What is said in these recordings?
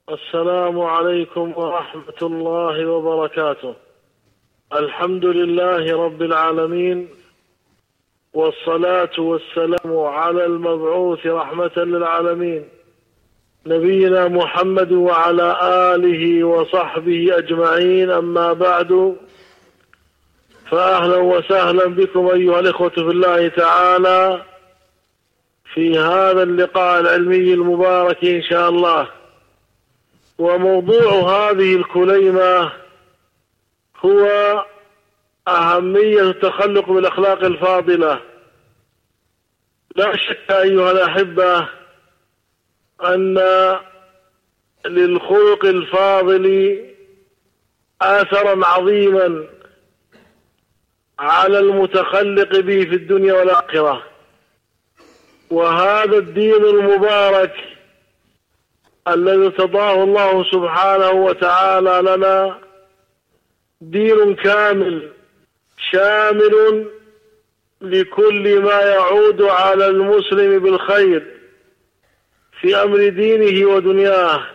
السلام عليكم ورحمة الله وبركاته. الحمد لله رب العالمين، والصلاة والسلام على المبعوث رحمة للعالمين نبينا محمد وعلى آله وصحبه أجمعين. أما بعد، فأهلا وسهلا بكم أيها الإخوة في الله تعالى في هذا اللقاء العلمي المبارك إن شاء الله. وموضوع هذه الكليمة هو أهمية التخلق بالأخلاق الفاضلة. لا شك أيها الأحبة أن للخلق الفاضل آثرا عظيما على المتخلق به في الدنيا والآخرة. وهذا الدين المبارك الذي ارتضاه الله سبحانه وتعالى لنا دين كامل شامل لكل ما يعود على المسلم بالخير في أمر دينه ودنياه.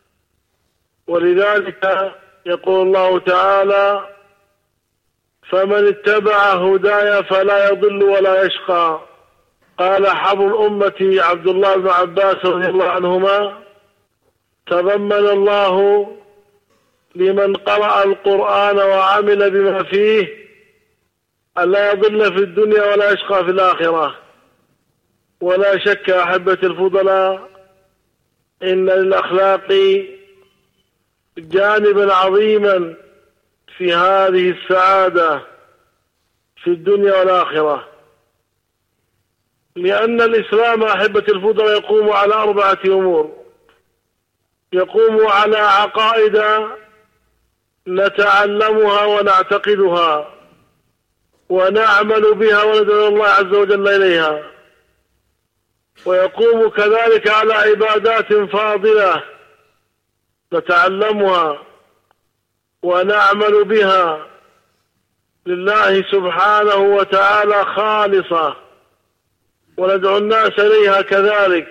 ولذلك يقول الله تعالى: فمن اتبع هداي فلا يضل ولا يشقى. قال حبر الأمة عبد الله بن عباس رضي الله عنهما: تضمن الله لمن قرأ القرآن وعمل بما فيه ألا يضل في الدنيا ولا يشقى في الآخرة. ولا شك أحبة الفضلاء إن للأخلاق جانبا عظيما في هذه السعادة في الدنيا والآخرة، لأن الإسلام أحبة الفضلاء يقوم على 4 أمور. يقوم على عقائد نتعلمها ونعتقدها ونعمل بها وندعو الله عز وجل إليها. ويقوم كذلك على عبادات فاضلة نتعلمها ونعمل بها لله سبحانه وتعالى خالصة وندعو الناس إليها كذلك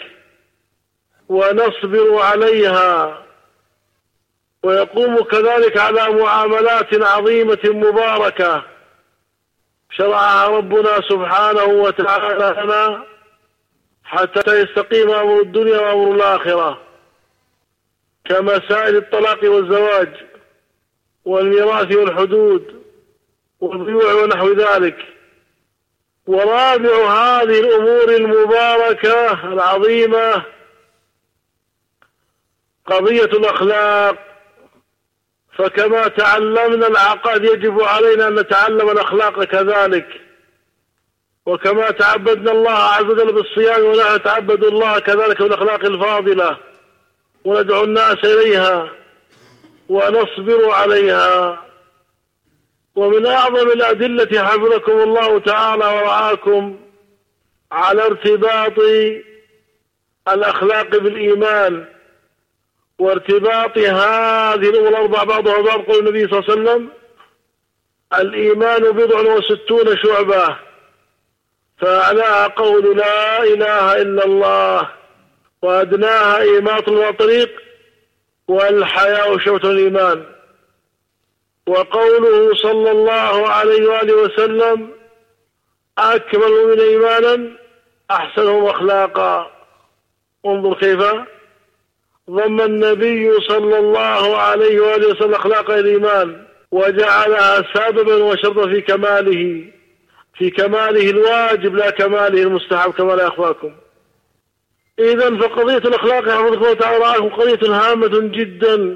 ونصبر عليها. ويقوم كذلك على معاملات عظيمة مباركة شرعها ربنا سبحانه وتعالى لنا حتى يستقيم أمر الدنيا وأمر الآخرة، كمسائل الطلاق والزواج والميراث والحدود والبيوع ونحو ذلك. ورابع هذه الأمور المباركة العظيمة قضية الأخلاق. فكما تعلمنا العقائد يجب علينا أن نتعلم الأخلاق كذلك، وكما تعبدنا الله عز وجل بالصيام ونحن نتعبد الله كذلك بالأخلاق الفاضلة وندعو الناس إليها ونصبر عليها. ومن أعظم الأدلة حفظكم الله تعالى ورعاكم على ارتباط الأخلاق بالإيمان وارتباط هذه الأمور 4 بعضها بعض، قول النبي صلى الله عليه وسلم: الإيمان 60 شعبة، فأعلاها قول لا إله إلا الله، وأدناها إماطة الطريق، والحياء شوة الإيمان. وقوله صلى الله عليه وآله وسلم: أكمل من إيمانا أحسنهم أخلاقا. انظر كيف ضم النبي صلى الله عليه وآله وسلم أخلاق الإيمان وجعلها سببا وشرطا في كماله الواجب لا كماله المستحب كما لا يخفاكم. إذن فقضية الأخلاق حفظكم الله تعالى قضية هامة جدا،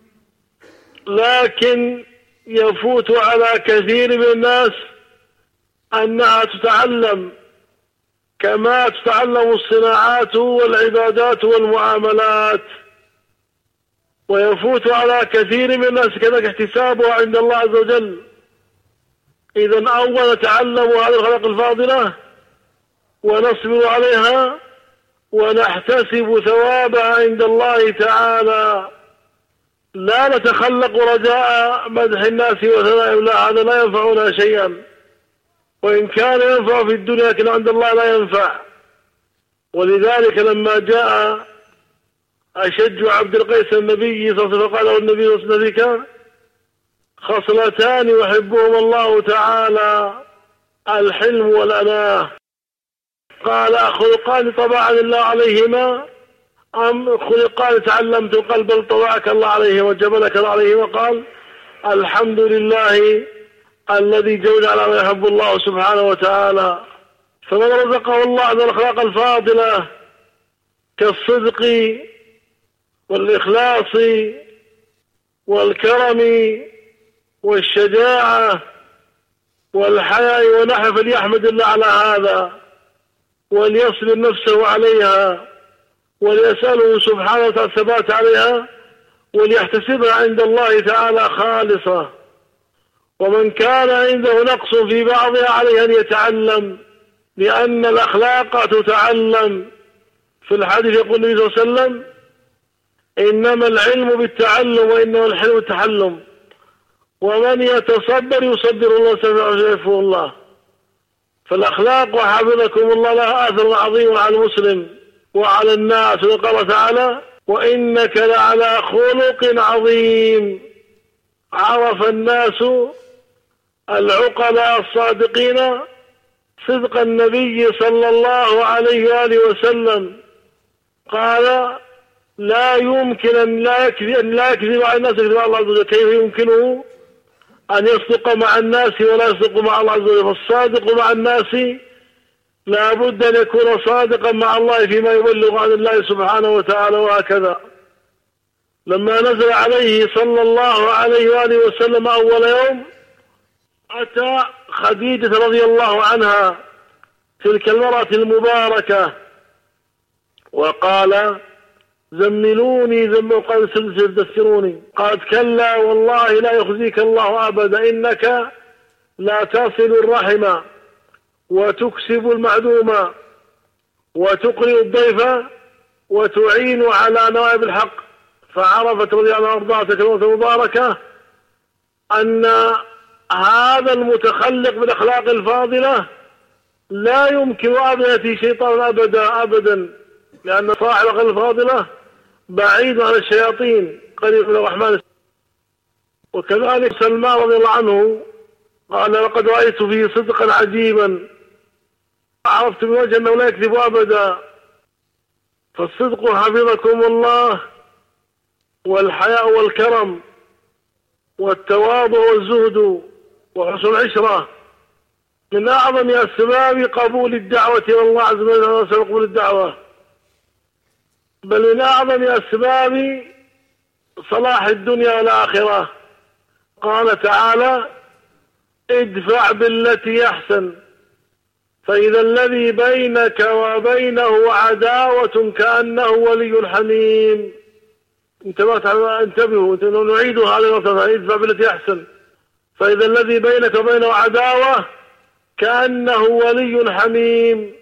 لكن يفوت على كثير من الناس أنها تتعلم كما تتعلم الصناعات والعبادات والمعاملات، ويفوت على كثير من الناس كذلك احتسابها عند الله عز وجل. إذن أولا نتعلم هذه الأخلاق الفاضلة ونصبر عليها ونحتسب ثوابها عند الله تعالى، لا نتخلق رجاء مدح الناس وثنائهم، لا، هذا لا ينفعنا شيئا، وإن كان ينفع في الدنيا لكن عند الله لا ينفع. ولذلك لما جاء أشج عبد القيس النبي صلى الله عليه وسلم، فقال النبي صلى الله عليه وسلم: خصلتان يحبهما الله تعالى، الحلم والأناه. قال: خلقان طبعني الله عليهما أم خلقان تعلمت القلب بل طبعك الله عليهما وجبلك الله عليهما؟ قال: الحمد لله الذي جود على ما يحب الله سبحانه وتعالى. فمن رزقه الله من الأخلاق الفاضلة كالصدق والإخلاص والكرم والشجاعة والحياء ونحو، فليحمد الله على هذا وليصبر نفسه عليها وليسأله سبحانه وتعالى الثبات عليها وليحتسبها عند الله تعالى خالصة. ومن كان عنده نقص في بعضها عليه أن يتعلم، لأن الأخلاق تتعلم. في الحديث يقول النبي صلى الله عليه وسلم: إنما العلم بالتعلم وإنما الحلم بالتحلم، ومن يتصبر يصبر الله سيعرفه الله. فالأخلاق وحفظكم الله لها أثر عظيم على المسلم وعلى الناس. وقال تعالى: وإنك لعلى خلق عظيم. عرف الناس العقلاء الصادقين صدق النبي صلى الله عليه وآله وسلم. قال: لا يمكن أن لا يكذب على الناس يكذب على الله عز وجل. كيف يمكنه أن يصدق مع الناس ولا يصدق مع الله عز وجل؟ فالصادق مع الناس لا بد أن يكون صادقا مع الله فيما يبلغ عن الله سبحانه وتعالى. وهكذا لما نزل عليه صلى الله عليه وآله وسلم أول يوم، أتى خديجة رضي الله عنها تلك المرأة المباركة وقال: زملوني قال: دثروني. قالت: كلا والله لا يخزيك الله أبدا، إنك لا تصل الرحم وتكسب المعدوم وتقرئ الضيف وتعين على نوائب الحق. فعرفت رضي الله عنها كلمة المباركة أن هذا المتخلق بالأخلاق الفاضلة لا يمكن أن يأتي شيطان أبدا، لأن صاحب الأخلاق الفاضلة بعيد عن الشياطين قريب من الرحمن. وكذلك سلمان رضي الله عنه قال: لقد رأيت فيه صدقا عجيبا، عرفت من وجه أنه لا يكذب أبدا. فالصدق حفظكم الله والحياء والكرم والتواضع والزهد وحسن العشرة من أعظم أسباب قبول الدعوة إلى الله عز وجل، قبول الدعوة، بل من أعظم أسباب صلاح الدنيا والآخرة. قال تعالى: ادفع بالتي أحسن فإذا الذي بينك وبينه عداوة كأنه ولي حميم. انتبهوا، نعيدها على نقطة: ادفع بالتي أحسن فإذا الذي بينك وبينه عداوة كأنه ولي حميم.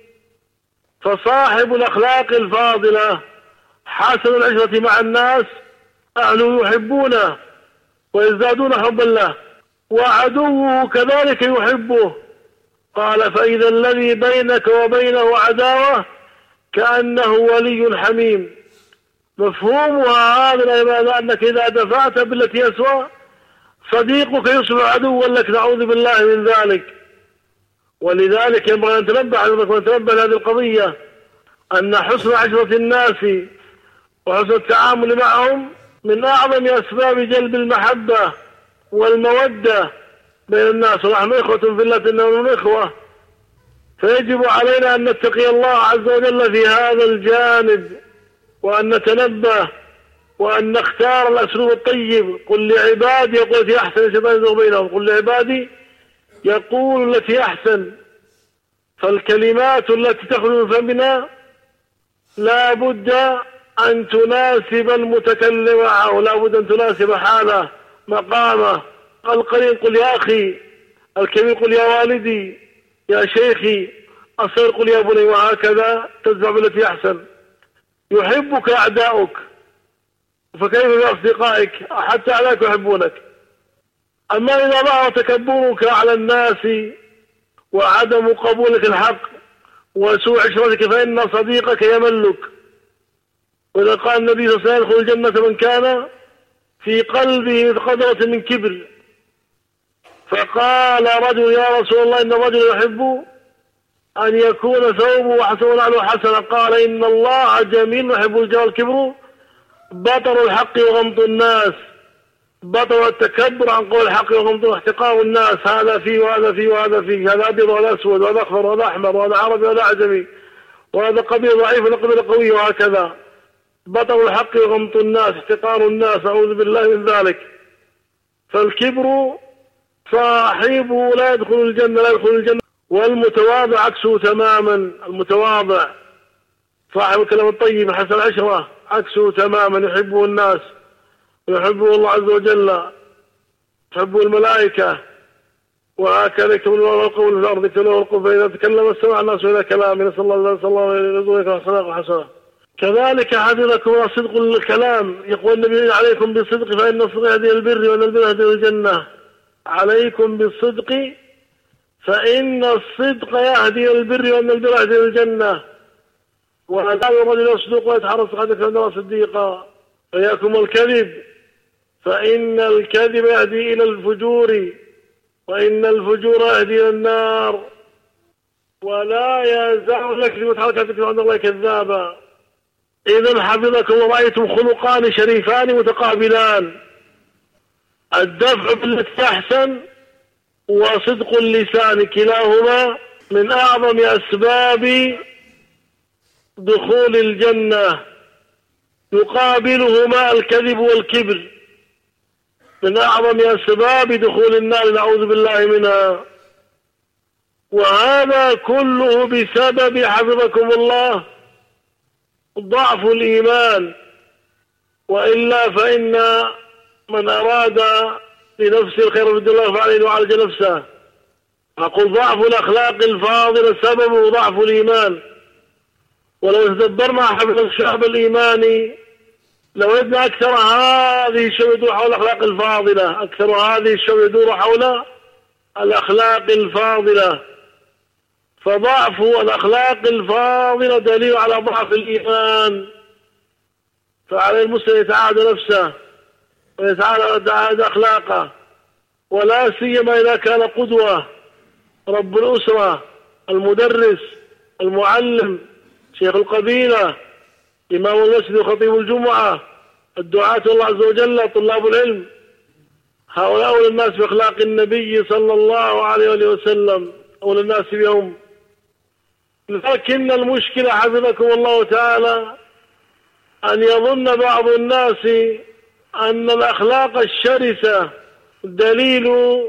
فصاحب الأخلاق الفاضلة حسن العشرة مع الناس أهله يحبونه ويزدادون حبا له، وعدوه كذلك يحبه. قال: فإذا الذي بينك وبينه عداوة كأنه ولي حميم. مفهومها هذا العبادة أنك إذا دفعت بالتي يسوى صديقك يصبح عدوا لك، نعوذ بالله من ذلك. ولذلك ينبغي أن نتنبه لهذه القضية، أن حسن عشرة الناس وحسن التعامل معهم من أعظم أسباب جلب المحبة والمودة بين الناس. ونحن إخوة في الله إنهم إخوة، فيجب علينا أن نتقي الله عز وجل في هذا الجانب، وأن نتنبه وأن نختار الأسلوب الطيب. قل لعبادي يقول التي أحسن شباب بينهم، قل لعبادي يقول التي أحسن. فالكلمات التي تخرج من فمنا لا بد أن تناسب المتكلم معه، لا بد أن تناسب حاله مقامه. القليل قل يا أخي، الكبير قل يا والدي، يا شيخي، الصغير قل يا بني، وهكذا تدفع بالتي أحسن. يحبك أعداؤك، فكيف بأصدقائك؟ حتى أعداؤك يحبونك. أما إذا ظهر تكبرك على الناس وعدم قبولك الحق وسوء عشرتك فإن صديقك يملك. وإذا قال النبي صلى الله عليه وسلم يدخل الجنة من كان في قلبه قدرة من كبر. فقال رجل يا رسول الله إن الرجل يحب أن يكون ثوبه حسن ونعله حسنا. قال إن الله جميل يحب الجمال الكبر بطر الحق وغمط الناس، بطر التكبر عن قول الحق وغمط واحتقار الناس، هذا فيه وهذا فيه وهذا فيه، هذا أبيض وهذا أسود وهذا أخضر وهذا أحمر وهذا عربي وهذا أعجمي وهذا قبيل ضعيف وهذا قبيل قوي، وهكذا بطر الحق وغمط الناس احتقار الناس، أعوذ بالله من ذلك. فالكبر صاحبه لا يدخل الجنة، لا يدخل الجنة. والمتواضع عكسه تماما، المتواضع صاحب الكلام الطيب حسن العشرة عكسه تماما، يحبه الناس ويحبه الله عز وجل، يحبه الملائكة، وهكذا يكتب له القول في الأرض، يكتب له القول فإذا تكلم استمع الناس إلى كلامه، نسأل الله صلى الله عليه وسلم حسنة حسنة. كذلك حفظكم صدق الكلام، يقول النبي عليكم بالصدق فإن الصدق يهدي إلى البر وإن البر يهدي إلى الجنة. عليكم بالصدق فإن الصدق يهدي إلى البر وإن البر يهدي إلى الجنة. ولا الرجل يصدق ويتحرى صدقك فإنه صديقا. وإياكم الكذب فإن الكذب يهدي إلى الفجور وإن الفجور يهدي إلى النار. ولا يزال الكذب وتحركاتك عند الله كذابا. إذا حفظكم ورأيتم خلقان شريفان متقابلان، الدفع بالتي أحسن وصدق اللسان، كلاهما من أعظم أسباب دخول الجنة، يقابلهما الكذب والكبر من أعظم أسباب دخول النار، نعوذ بالله منها. وهذا كله بسبب حفظكم الله ضعف الإيمان، وإلا فإن من أراد لنفسه الخير في الدنيا فعليه وعالج نفسه. أقول ضعف الأخلاق الفاضلة سببه ضعف الإيمان. ولو تدبرنا حفظ الشعب الإيماني لوجدنا أكثر هذه الشعب يدور حول الأخلاق الفاضلة، أكثر هذه الشعب يدور حول الأخلاق الفاضلة. فضعف الأخلاق الفاضلة دليل على ضعف الإيمان. فعلى المسلم يتعاهد نفسه ويتعاهد أخلاقه، ولا سيما إذا كان قدوة، رب الأسرة، المدرس، المعلم، شيخ القبيلة، إمام المسجد وخطيب الجمعة، الدعاة الله عز وجل، طلاب العلم، هؤلاء أولى الناس بأخلاق النبي صلى الله عليه وسلم، أولى الناس بهم. لكن المشكلة حفظكم الله تعالى أن يظن بعض الناس أن الأخلاق الشرسة دليل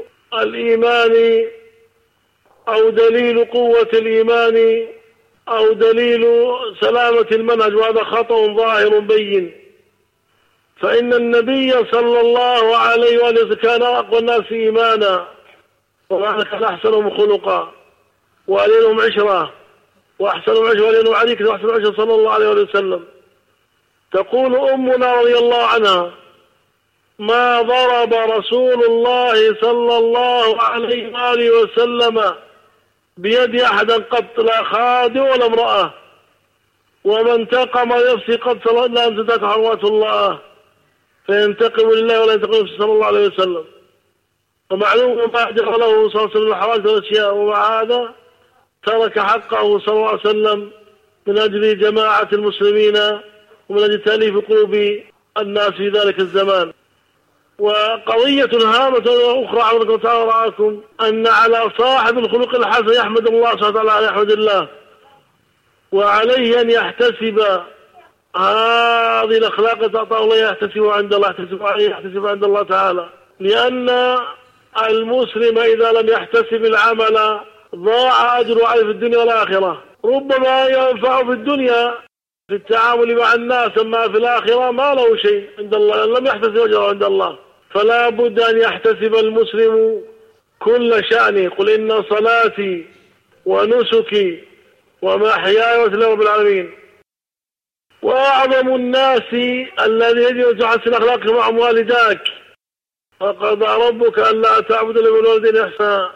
الإيمان أو دليل قوة الإيمان أو دليل سلامة المنهج، وهذا خطأ ظاهر بين. فإن النبي صلى الله عليه وسلم كان أقوى الناس إيمانا، وكان أحسنهم خلقا وألينهم عشرة، وأحسنهم عشرة وألينهم عليك وأحسن عشرة صلى الله عليه وسلم. تقول أمنا رضي الله عنها: ما ضرب رسول الله صلى الله عليه وآله وسلم بيد أحدا قط، لا خادم ولا امرأة، وما انتقم لنفسه قط إلا أن تنتهك حرمات الله، فينتقم لله ولا ينتقم لنفسه صلى الله عليه وسلم. ومعلوم ما أجر له صلى الله عليه وسلم الحوادث والأشياء، ومع هذا ترك حقه صلى الله عليه وسلم من أجل جماعة المسلمين ومن أجل تأليف قلوب الناس في ذلك الزمان. وقضية هامة أخرى عبدكم تعالى رعاكم، أن على صاحب الخلق الحسن يحمد الله سبحانه وتعالى، يحمد الله، وعليه أن يحتسب هذه الأخلاق تعطى الله، يحتسب عند الله، يحتسب عند الله تعالى. لأن المسلم إذا لم يحتسب العمل ضاع أجره عليه في الدنيا والآخرة. ربما ينفع في الدنيا في التعامل مع الناس، أما في الآخرة ما له شيء عند الله، لم يحتسب أجره عند الله. فلا بد أن يحتسب المسلم كل شأنه. قل إن صلاتي ونسكي ومحياي ومماتي رب العالمين. وأعظم الناس الذي يجب أن تحسن أخلاقك مع والداك، وقضى ربك ألا تعبد إلا بالوالدين إحسانا.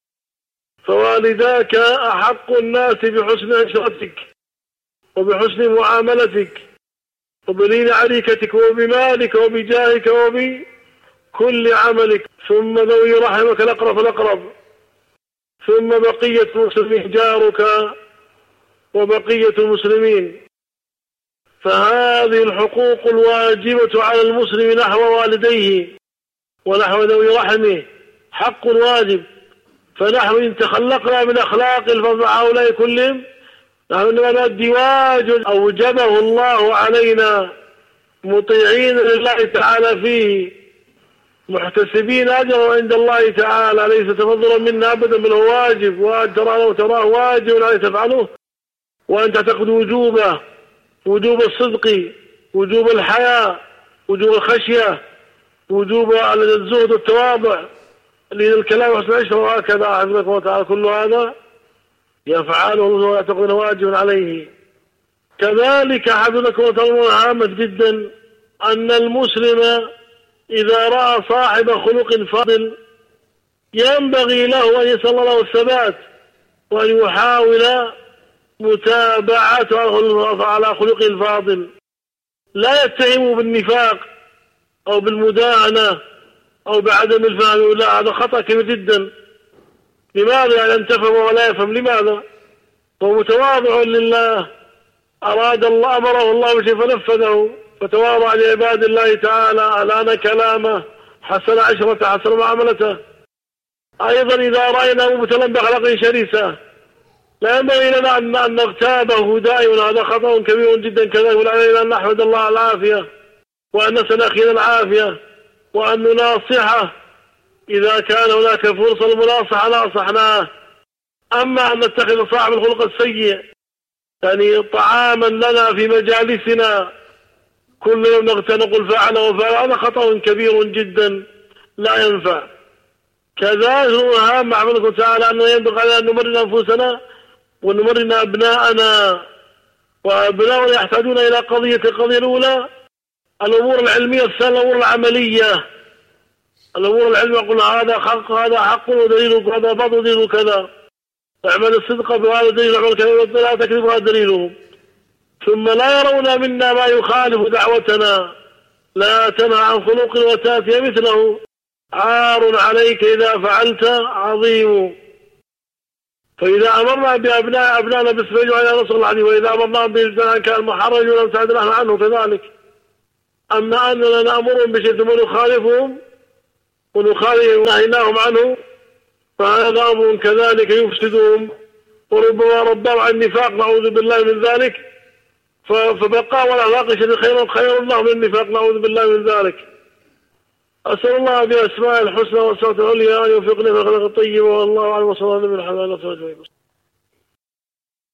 فوالداك أحق الناس بحسن عشرتك وبحسن معاملتك وبلين عريكتك وبمالك وبجاهك وبكل عملك، ثم ذوي رحمك الأقرب فالأقرب، ثم بقية المسلمين جارك وبقية المسلمين. فهذه الحقوق الواجبة على المسلم نحو والديه ونحو ذوي رحمه حق واجب. فنحن إن تخلقنا من أخلاق مع هؤلاء كلهم نحن نؤدي واجب أوجبه الله علينا مطيعين لله تعالى فيه محتسبين أجره عند الله تعالى، ليس تفضلا منا أبدا بل هو واجب، وتراه واجب أن تفعله وأن تعتقد وجوبه، وجوب الصدق، وجوب الحياء، وجوب الخشية، وجوب الزهد والتواضع، للكلام وحسن العشرة، وهكذا حفظكم الله تعالى. كل هذا يفعله ويعتقد واجب عليه. كذلك حفظكم الله تعالى عامة جدا أن المسلم إذا رأى صاحب خلق فاضل ينبغي له أن يسأل الله الثبات وأن يحاول متابعته على خلقه الفاضل، لا يتهم بالنفاق أو بالمداهنة أو بعدم الفهم، لا، هذا خطأ كبير جدا. لماذا؟ لأن تفهم ولا يفهم. لماذا؟ هو متواضع لله، أراد الله أمره الله بشيء فنفذه، فتواضع لعباد الله تعالى، ألان كلامه، حسن عشرته، حسن معاملته. أيضا إذا رأينا مبتلا بأخلاق شريسة لا ينبغي لنا أن نغتابه دائما، هذا خطأ كبير جدا. كذلك علينا أن نحمد الله على العافية وأن نسأل أخينا العافية وأن نناصحه إذا كان هناك فرصة للمناصحة ناصحناه. أما أن نتخذ صاحب الخلق السيء يعني طعاما لنا في مجالسنا كل يوم نقول فعل وفعل، هذا خطأ كبير جدا لا ينفع. كذلك هو هام عمله تعالى أنه ينبغي علينا أن نمرن أنفسنا ونمرن أبناءنا، وأبناؤنا يحتاجون إلى القضية الأولى الأمور العلمية، الثانية الأمور العملية. الأمور العلمية يقول هذا حق، هذا حق ودليله هذا بعض ودليله كذا، اعمل الصدق بهذا دليل، اعمل كذا لا تكذب هذا دليله. ثم لا يرون منا ما يخالف دعوتنا، لا تنهى عن خلق وتأتي مثله، عار عليك إذا فعلت عظيم. فإذا أمرنا بأبنائنا بالسبيل وعلى نصر العدي، وإذا أمرنا بالجنان كان محرج ولم سعد نحن عنه كذلك. أما أننا نأمرهم بشيء ثم نخالفهم ونهيناهم عنه فهذا أمر كذلك يفسدهم، وربما ربهم عن النفاق نعوذ بالله من ذلك. فبقاء والأخلاق خير الله من النفاق نعوذ بالله من ذلك. أسأل الله بأسماء الحسنى والصفات العليا أن يوفقنا في الأخلاق الطيبة، والله أعلم، وصلى الله عليه وسلم.